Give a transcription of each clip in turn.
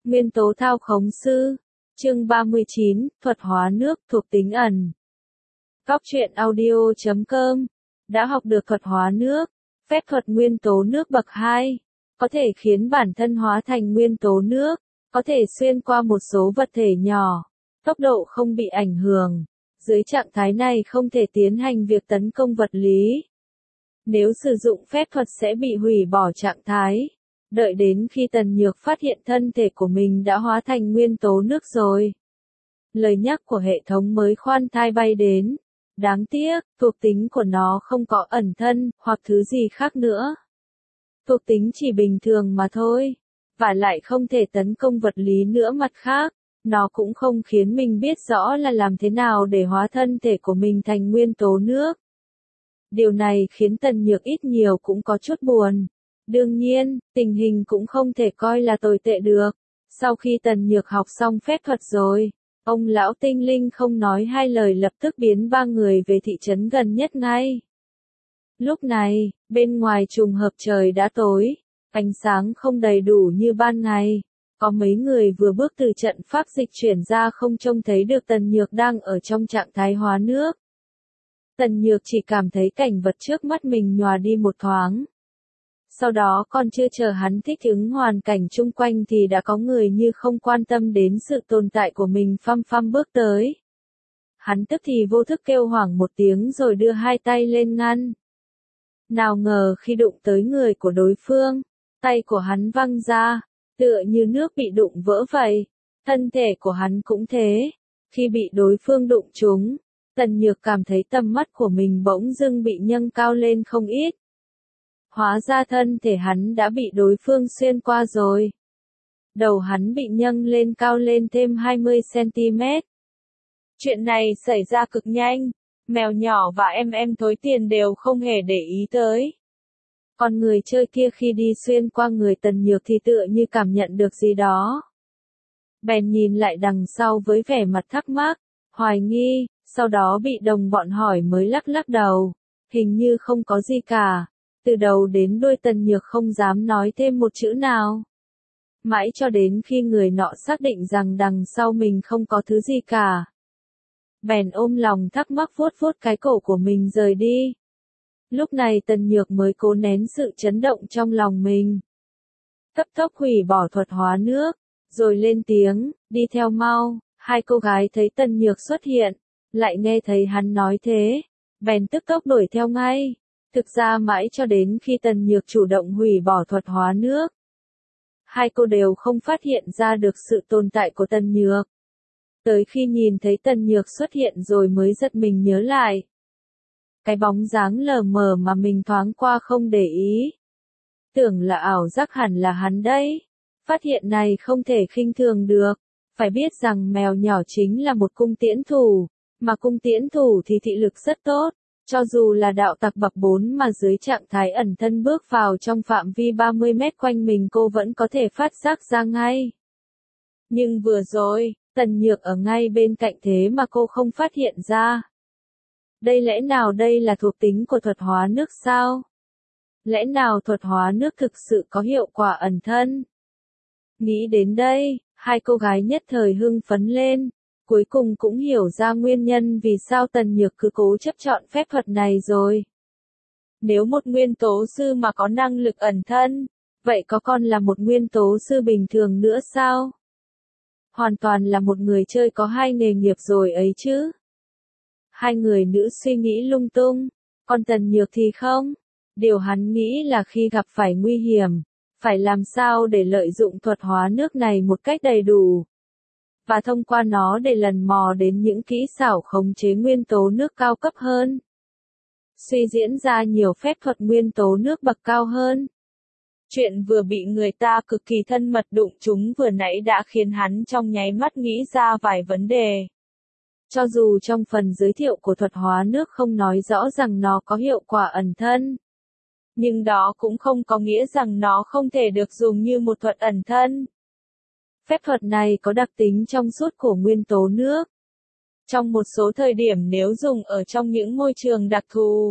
Nguyên tố thao khống sư. Chương 39, thuật hóa nước thuộc tính ẩn. Góc truyện audio.com. Đã học được thuật hóa nước, phép thuật nguyên tố nước bậc 2. Có thể khiến bản thân hóa thành nguyên tố nước, có thể xuyên qua một số vật thể nhỏ, tốc độ không bị ảnh hưởng. Dưới trạng thái này không thể tiến hành việc tấn công vật lý. Nếu sử dụng phép thuật sẽ bị hủy bỏ trạng thái. Đợi đến khi Tần Nhược phát hiện thân thể của mình đã hóa thành nguyên tố nước rồi. Lời nhắc của hệ thống mới khoan thai bay đến. Đáng tiếc, thuộc tính của nó không có ẩn thân, hoặc thứ gì khác nữa. Thuộc tính chỉ bình thường mà thôi. Và lại không thể tấn công vật lý nữa mặt khác. Nó cũng không khiến mình biết rõ là làm thế nào để hóa thân thể của mình thành nguyên tố nước. Điều này khiến Tần Nhược ít nhiều cũng có chút buồn. Đương nhiên, tình hình cũng không thể coi là tồi tệ được. Sau khi Tần Nhược học xong phép thuật rồi, ông lão tinh linh không nói hai lời lập tức biến ba người về thị trấn gần nhất ngay. Lúc này, bên ngoài trùng hợp trời đã tối, ánh sáng không đầy đủ như ban ngày. Có mấy người vừa bước từ trận pháp dịch chuyển ra không trông thấy được Tần Nhược đang ở trong trạng thái hóa nước. Tần Nhược chỉ cảm thấy cảnh vật trước mắt mình nhòa đi một thoáng. Sau đó còn chưa chờ hắn thích ứng hoàn cảnh chung quanh thì đã có người như không quan tâm đến sự tồn tại của mình phăm phăm bước tới. Hắn tức thì vô thức kêu hoảng một tiếng rồi đưa hai tay lên ngăn. Nào ngờ khi đụng tới người của đối phương, tay của hắn văng ra, tựa như nước bị đụng vỡ vậy. Thân thể của hắn cũng thế. Khi bị đối phương đụng trúng, Tần Nhược cảm thấy tầm mắt của mình bỗng dưng bị nâng cao lên không ít. Hóa ra thân thể hắn đã bị đối phương xuyên qua rồi. Đầu hắn bị nâng lên cao lên thêm 20 cm. Chuyện này xảy ra cực nhanh, mèo nhỏ và em thối tiền đều không hề để ý tới. Còn người chơi kia khi đi xuyên qua người Tần Nhược thì tựa như cảm nhận được gì đó. Bèn nhìn lại đằng sau với vẻ mặt thắc mắc, hoài nghi, sau đó bị đồng bọn hỏi mới lắc lắc đầu. Hình như không có gì cả. Từ đầu đến đuôi Tần Nhược không dám nói thêm một chữ nào. Mãi cho đến khi người nọ xác định rằng đằng sau mình không có thứ gì cả. Bèn ôm lòng thắc mắc vuốt vuốt cái cổ của mình rời đi. Lúc này Tần Nhược mới cố nén sự chấn động trong lòng mình. Cấp tốc hủy bỏ thuật hóa nước, rồi lên tiếng, đi theo mau. Hai cô gái thấy Tần Nhược xuất hiện, lại nghe thấy hắn nói thế, bèn tức tốc đuổi theo ngay. Thực ra mãi cho đến khi Tần Nhược chủ động hủy bỏ thuật hóa nước, hai cô đều không phát hiện ra được sự tồn tại của Tần Nhược. Tới khi nhìn thấy Tần Nhược xuất hiện rồi mới giật mình nhớ lại. Cái bóng dáng lờ mờ mà mình thoáng qua không để ý. Tưởng là ảo giác hẳn là hắn đấy. Phát hiện này không thể khinh thường được. Phải biết rằng mèo nhỏ chính là một cung tiễn thủ. Mà cung tiễn thủ thì thị lực rất tốt. Cho dù là đạo tặc bậc 4 mà dưới trạng thái ẩn thân bước vào trong phạm vi 30 mét quanh mình cô vẫn có thể phát giác ra ngay. Nhưng vừa rồi, Tần Nhược ở ngay bên cạnh thế mà cô không phát hiện ra. Lẽ nào đây là thuộc tính của thuật hóa nước sao? Lẽ nào thuật hóa nước thực sự có hiệu quả ẩn thân? Nghĩ đến đây, hai cô gái nhất thời hưng phấn lên. Cuối cùng cũng hiểu ra nguyên nhân vì sao Tần Nhược cứ cố chấp chọn phép thuật này rồi. Nếu một nguyên tố sư mà có năng lực ẩn thân, vậy có còn là một nguyên tố sư bình thường nữa sao? Hoàn toàn là một người chơi có hai nghề nghiệp rồi ấy chứ. Hai người nữ suy nghĩ lung tung, còn Tần Nhược thì không. Điều hắn nghĩ là khi gặp phải nguy hiểm, phải làm sao để lợi dụng thuật hóa nước này một cách đầy đủ. Và thông qua nó để lần mò đến những kỹ xảo khống chế nguyên tố nước cao cấp hơn. Suy diễn ra nhiều phép thuật nguyên tố nước bậc cao hơn. Chuyện vừa bị người ta cực kỳ thân mật đụng trúng vừa nãy đã khiến hắn trong nháy mắt nghĩ ra vài vấn đề. Cho dù trong phần giới thiệu của thuật hóa nước không nói rõ rằng nó có hiệu quả ẩn thân. Nhưng đó cũng không có nghĩa rằng nó không thể được dùng như một thuật ẩn thân. Phép thuật này có đặc tính trong suốt của nguyên tố nước. Trong một số thời điểm nếu dùng ở trong những môi trường đặc thù,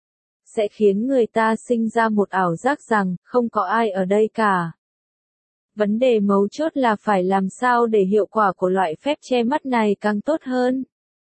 sẽ khiến người ta sinh ra một ảo giác rằng không có ai ở đây cả. Vấn đề mấu chốt là phải làm sao để hiệu quả của loại phép che mắt này càng tốt hơn.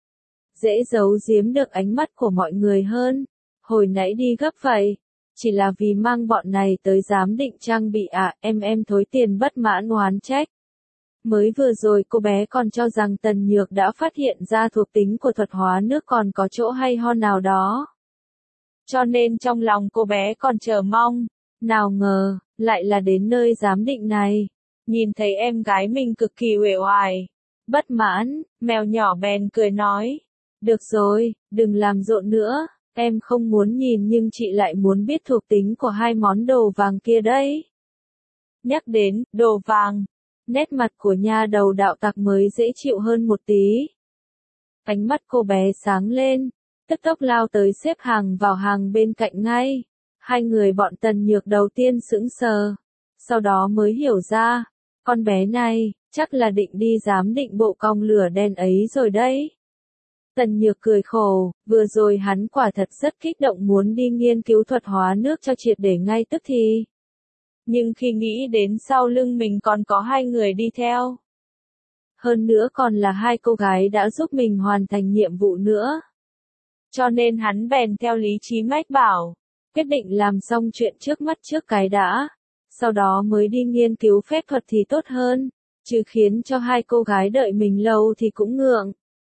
Dễ giấu giếm được ánh mắt của mọi người hơn. Hồi nãy đi gấp vậy. Chỉ là vì mang bọn này tới giám định trang bị à, em thối tiền bất mãn oán trách. Mới vừa rồi cô bé còn cho rằng Tần Nhược đã phát hiện ra thuộc tính của thuật hóa nước còn có chỗ hay ho nào đó. Cho nên trong lòng cô bé còn chờ mong. Nào ngờ, lại là đến nơi giám định này. Nhìn thấy em gái mình cực kỳ uể oải. Bất mãn, mèo nhỏ bèn cười nói. Được rồi, đừng làm rộn nữa. Em không muốn nhìn nhưng chị lại muốn biết thuộc tính của hai món đồ vàng kia đấy. Nhắc đến, đồ vàng. Nét mặt của nha đầu đạo tặc mới dễ chịu hơn một tí. Ánh mắt cô bé sáng lên, tức tốc lao tới xếp hàng vào hàng bên cạnh ngay. Hai người bọn Tần Nhược đầu tiên sững sờ, sau đó mới hiểu ra, con bé này, chắc là định đi giám định bộ cong lửa đen ấy rồi đấy. Tần Nhược cười khổ, vừa rồi hắn quả thật rất kích động muốn đi nghiên cứu thuật hóa nước cho triệt để ngay tức thì. Nhưng khi nghĩ đến sau lưng mình còn có hai người đi theo. Hơn nữa còn là hai cô gái đã giúp mình hoàn thành nhiệm vụ nữa. Cho nên hắn bèn theo lý trí mách bảo, quyết định làm xong chuyện trước mắt trước cái đã. Sau đó mới đi nghiên cứu phép thuật thì tốt hơn, chứ khiến cho hai cô gái đợi mình lâu thì cũng ngượng.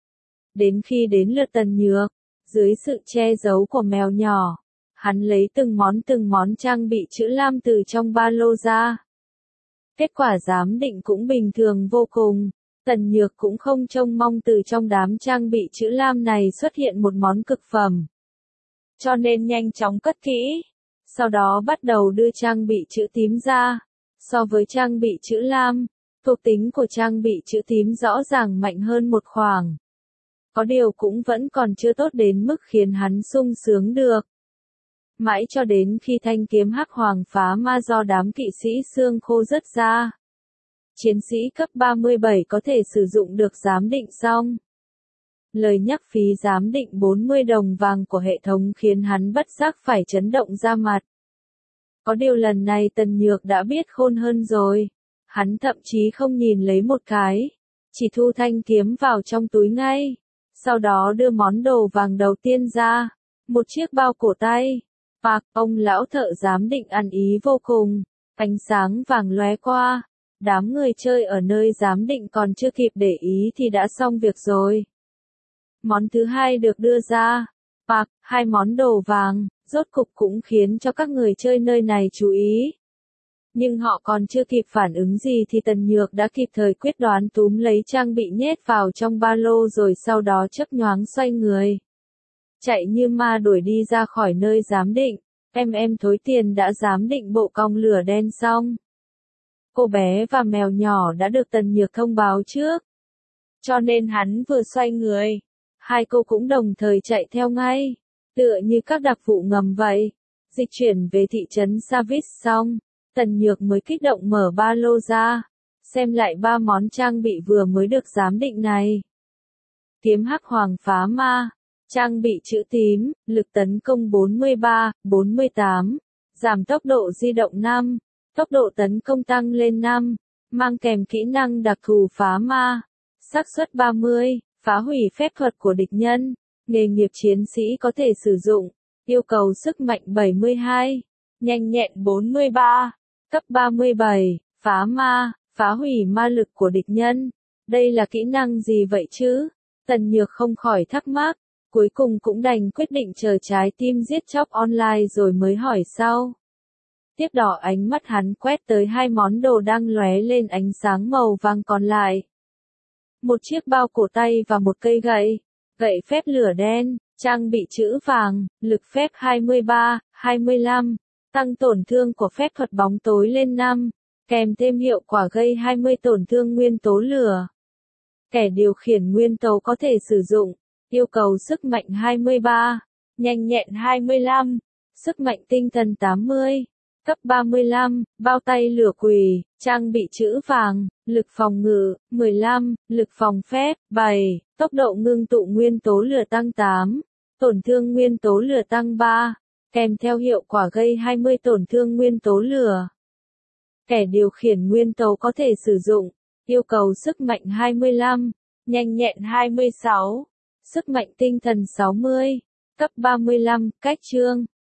Đến khi đến lượt Tần Nhược, dưới sự che giấu của mèo nhỏ, hắn lấy từng món trang bị chữ lam từ trong ba lô ra. Kết quả giám định cũng bình thường vô cùng, Tần Nhược cũng không trông mong từ trong đám trang bị chữ lam này xuất hiện một món cực phẩm. Cho nên nhanh chóng cất kỹ, sau đó bắt đầu đưa trang bị chữ tím ra. So với trang bị chữ lam, thuộc tính của trang bị chữ tím rõ ràng mạnh hơn một khoảng. Có điều cũng vẫn còn chưa tốt đến mức khiến hắn sung sướng được. Mãi cho đến khi thanh kiếm hắc hoàng phá ma do đám kỵ sĩ xương khô rớt ra. Chiến sĩ cấp 37 có thể sử dụng được giám định xong. Lời nhắc phí giám định 40 đồng vàng của hệ thống khiến hắn bất giác phải chấn động ra mặt. Có điều lần này Tần Nhược đã biết khôn hơn rồi. Hắn thậm chí không nhìn lấy một cái. Chỉ thu thanh kiếm vào trong túi ngay. Sau đó đưa món đồ vàng đầu tiên ra. Một chiếc bao cổ tay. Bạc, ông lão thợ giám định ăn ý vô cùng. Ánh sáng vàng lóe qua. Đám người chơi ở nơi giám định còn chưa kịp để ý thì đã xong việc rồi. Món thứ hai được đưa ra. Bạc, hai món đồ vàng, rốt cục cũng khiến cho các người chơi nơi này chú ý. Nhưng họ còn chưa kịp phản ứng gì thì Tần Nhược đã kịp thời quyết đoán túm lấy trang bị nhét vào trong ba lô rồi sau đó chớp nhoáng xoay người. Chạy như ma đuổi đi ra khỏi nơi giám định. Em thối tiền đã giám định bộ cong lửa đen xong. Cô bé và mèo nhỏ đã được Tần Nhược thông báo trước. Cho nên hắn vừa xoay người, hai cô cũng đồng thời chạy theo ngay, tựa như các đặc vụ ngầm vậy. Dịch chuyển về thị trấn Savis xong, Tần Nhược mới kích động mở ba lô ra, xem lại ba món trang bị vừa mới được giám định này. Kiếm hắc hoàng phá ma, trang bị chữ tím, lực tấn công 43, 48, giảm tốc độ di động 5, tốc độ tấn công tăng lên 5, mang kèm kỹ năng đặc thù phá ma, xác suất 30, phá hủy phép thuật của địch nhân, nghề nghiệp chiến sĩ có thể sử dụng, yêu cầu sức mạnh 72, nhanh nhẹn 43, cấp 37, phá ma, phá hủy ma lực của địch nhân. Đây là kỹ năng gì vậy chứ? Tần Nhược không khỏi thắc mắc, cuối cùng cũng đành quyết định chờ trái tim giết chóc online rồi mới hỏi sau. Tiếp đó ánh mắt hắn quét tới hai món đồ đang lóe lên ánh sáng màu vàng còn lại. Một chiếc bao cổ tay và một cây gậy, gậy phép lửa đen, trang bị chữ vàng, lực phép 23, 25, tăng tổn thương của phép thuật bóng tối lên 5, kèm thêm hiệu quả gây 20 tổn thương nguyên tố lửa. Kẻ điều khiển nguyên tố có thể sử dụng, yêu cầu sức mạnh 23, nhanh nhẹn 25, sức mạnh tinh thần 80. Cấp 35, bao tay lửa quỷ, trang bị chữ vàng, lực phòng ngự, 15, lực phòng phép, 7, tốc độ ngưng tụ nguyên tố lửa tăng 8, tổn thương nguyên tố lửa tăng 3, kèm theo hiệu quả gây 20 tổn thương nguyên tố lửa. Kẻ điều khiển nguyên tố có thể sử dụng. Yêu cầu sức mạnh 25, nhanh nhẹn 26, sức mạnh tinh thần 60, cấp 35, cách chương.